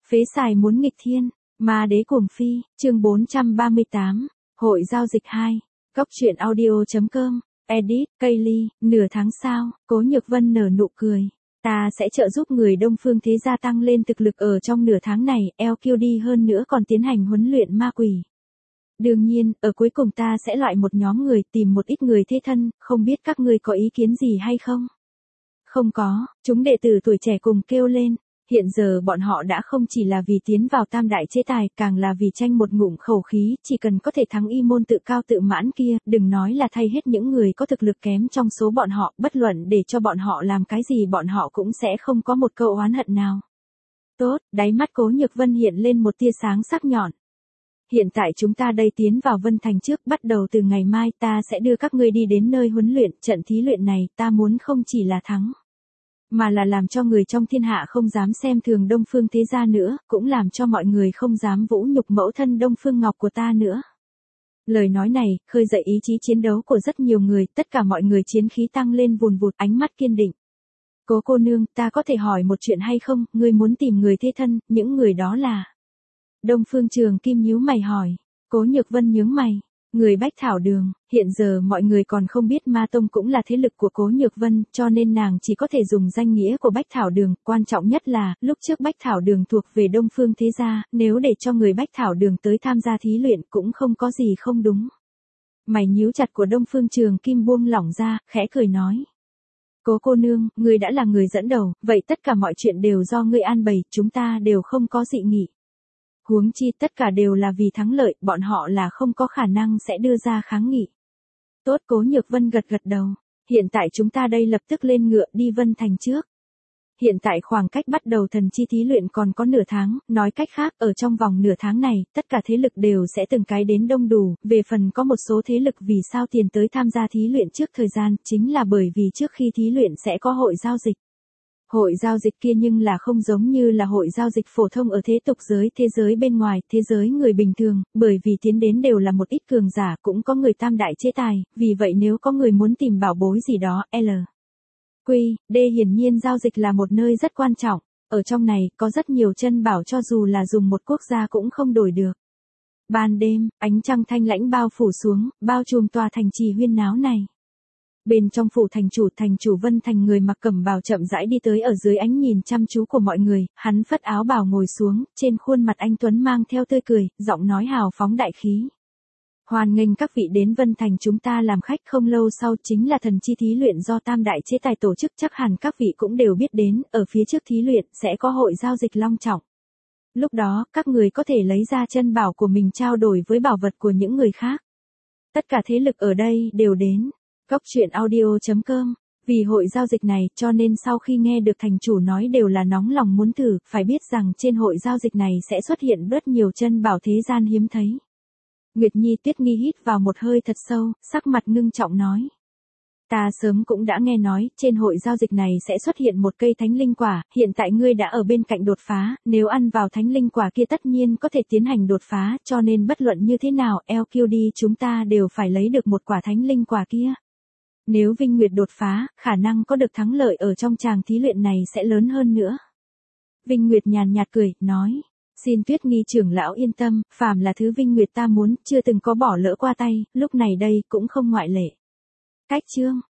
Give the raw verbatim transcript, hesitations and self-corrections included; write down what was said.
Phế xài muốn nghịch thiên, ma đế cuồng phi, chương bốn trăm ba mươi tám, hội giao dịch hai, góc truyện audio.com, edit, Kaylee, nửa tháng sau, Cố Nhược Vân nở nụ cười. Ta sẽ trợ giúp người Đông Phương Thế Gia tăng lên thực lực ở trong nửa tháng này, eo kiu đi hơn nữa còn tiến hành huấn luyện ma quỷ. Đương nhiên, ở cuối cùng ta sẽ loại một nhóm người tìm một ít người thế thân, không biết các ngươi có ý kiến gì hay không? Không có, chúng đệ tử tuổi trẻ cùng kêu lên. Hiện giờ bọn họ đã không chỉ là vì tiến vào tam đại chế tài, càng là vì tranh một ngụm khẩu khí, chỉ cần có thể thắng y môn tự cao tự mãn kia, đừng nói là thay hết những người có thực lực kém trong số bọn họ, bất luận để cho bọn họ làm cái gì bọn họ cũng sẽ không có một câu oán hận nào. Tốt, đáy mắt Cố Nhược Vân hiện lên một tia sáng sắc nhọn. Hiện tại chúng ta đây tiến vào Vân Thành trước, bắt đầu từ ngày mai ta sẽ đưa các ngươi đi đến nơi huấn luyện, trận thí luyện này ta muốn không chỉ là thắng, mà là làm cho người trong thiên hạ không dám xem thường Đông Phương Thế Gia nữa, cũng làm cho mọi người không dám vũ nhục mẫu thân Đông Phương Ngọc của ta nữa. Lời nói này, khơi dậy ý chí chiến đấu của rất nhiều người, tất cả mọi người chiến khí tăng lên vùn vụt, ánh mắt kiên định. Cố cô nương, ta có thể hỏi một chuyện hay không, ngươi muốn tìm người thế thân, những người đó là... Đông Phương Trường Kim nhíu mày hỏi. Cố Nhược Vân nhướng mày. Người Bách Thảo Đường, hiện giờ mọi người còn không biết Ma Tông cũng là thế lực của Cố Nhược Vân, cho nên nàng chỉ có thể dùng danh nghĩa của Bách Thảo Đường, quan trọng nhất là, lúc trước Bách Thảo Đường thuộc về Đông Phương Thế Gia, nếu để cho người Bách Thảo Đường tới tham gia thí luyện cũng không có gì không đúng. Mày nhíu chặt của Đông Phương Trường Kim buông lỏng ra, khẽ cười nói. Cố cô nương, ngươi đã là người dẫn đầu, vậy tất cả mọi chuyện đều do ngươi an bày, chúng ta đều không có dị nghị. Huống chi tất cả đều là vì thắng lợi, bọn họ là không có khả năng sẽ đưa ra kháng nghị. Tốt, Cố Nhược Vân gật gật đầu. Hiện tại chúng ta đây lập tức lên ngựa đi Vân Thành trước. Hiện tại khoảng cách bắt đầu thần chi thí luyện còn có nửa tháng, nói cách khác, ở trong vòng nửa tháng này, tất cả thế lực đều sẽ từng cái đến đông đủ, về phần có một số thế lực vì sao tiền tới tham gia thí luyện trước thời gian, chính là bởi vì trước khi thí luyện sẽ có hội giao dịch. Hội giao dịch kia nhưng là không giống như là hội giao dịch phổ thông ở thế tục giới, thế giới bên ngoài, thế giới người bình thường, bởi vì tiến đến đều là một ít cường giả, cũng có người tam đại chế tài, vì vậy nếu có người muốn tìm bảo bối gì đó, L. Quy, D hiển nhiên giao dịch là một nơi rất quan trọng, ở trong này, có rất nhiều chân bảo cho dù là dùng một quốc gia cũng không đổi được. Ban đêm, ánh trăng thanh lãnh bao phủ xuống, bao trùm tòa thành trì huyên náo này. Bên trong phủ thành chủ, thành chủ Vân Thành người mặc cẩm bào chậm rãi đi tới ở dưới ánh nhìn chăm chú của mọi người, hắn phất áo bào ngồi xuống, trên khuôn mặt anh tuấn mang theo tươi cười, giọng nói hào phóng đại khí. Hoan nghênh các vị đến Vân Thành, chúng ta làm khách, không lâu sau chính là thần chi thí luyện do tam đại chế tài tổ chức, chắc hẳn các vị cũng đều biết đến, ở phía trước thí luyện sẽ có hội giao dịch long trọng. Lúc đó, các người có thể lấy ra chân bảo của mình trao đổi với bảo vật của những người khác. Tất cả thế lực ở đây đều đến. Góc truyện audio.com, vì hội giao dịch này cho nên sau khi nghe được thành chủ nói đều là nóng lòng muốn thử, phải biết rằng trên hội giao dịch này sẽ xuất hiện rất nhiều chân bảo thế gian hiếm thấy. Nguyệt Nhi Tuyết Nghi hít vào một hơi thật sâu, sắc mặt ngưng trọng nói. Ta sớm cũng đã nghe nói, trên hội giao dịch này sẽ xuất hiện một cây thánh linh quả, hiện tại ngươi đã ở bên cạnh đột phá, nếu ăn vào thánh linh quả kia tất nhiên có thể tiến hành đột phá, cho nên bất luận như thế nào, eo kiu đi chúng ta đều phải lấy được một quả thánh linh quả kia. Nếu Vinh Nguyệt đột phá, khả năng có được thắng lợi ở trong tràng thí luyện này sẽ lớn hơn nữa. Vinh Nguyệt nhàn nhạt cười, nói, xin Tuyết Nghi trưởng lão yên tâm, phàm là thứ Vinh Nguyệt ta muốn, chưa từng có bỏ lỡ qua tay, lúc này đây cũng không ngoại lệ. Cách chương,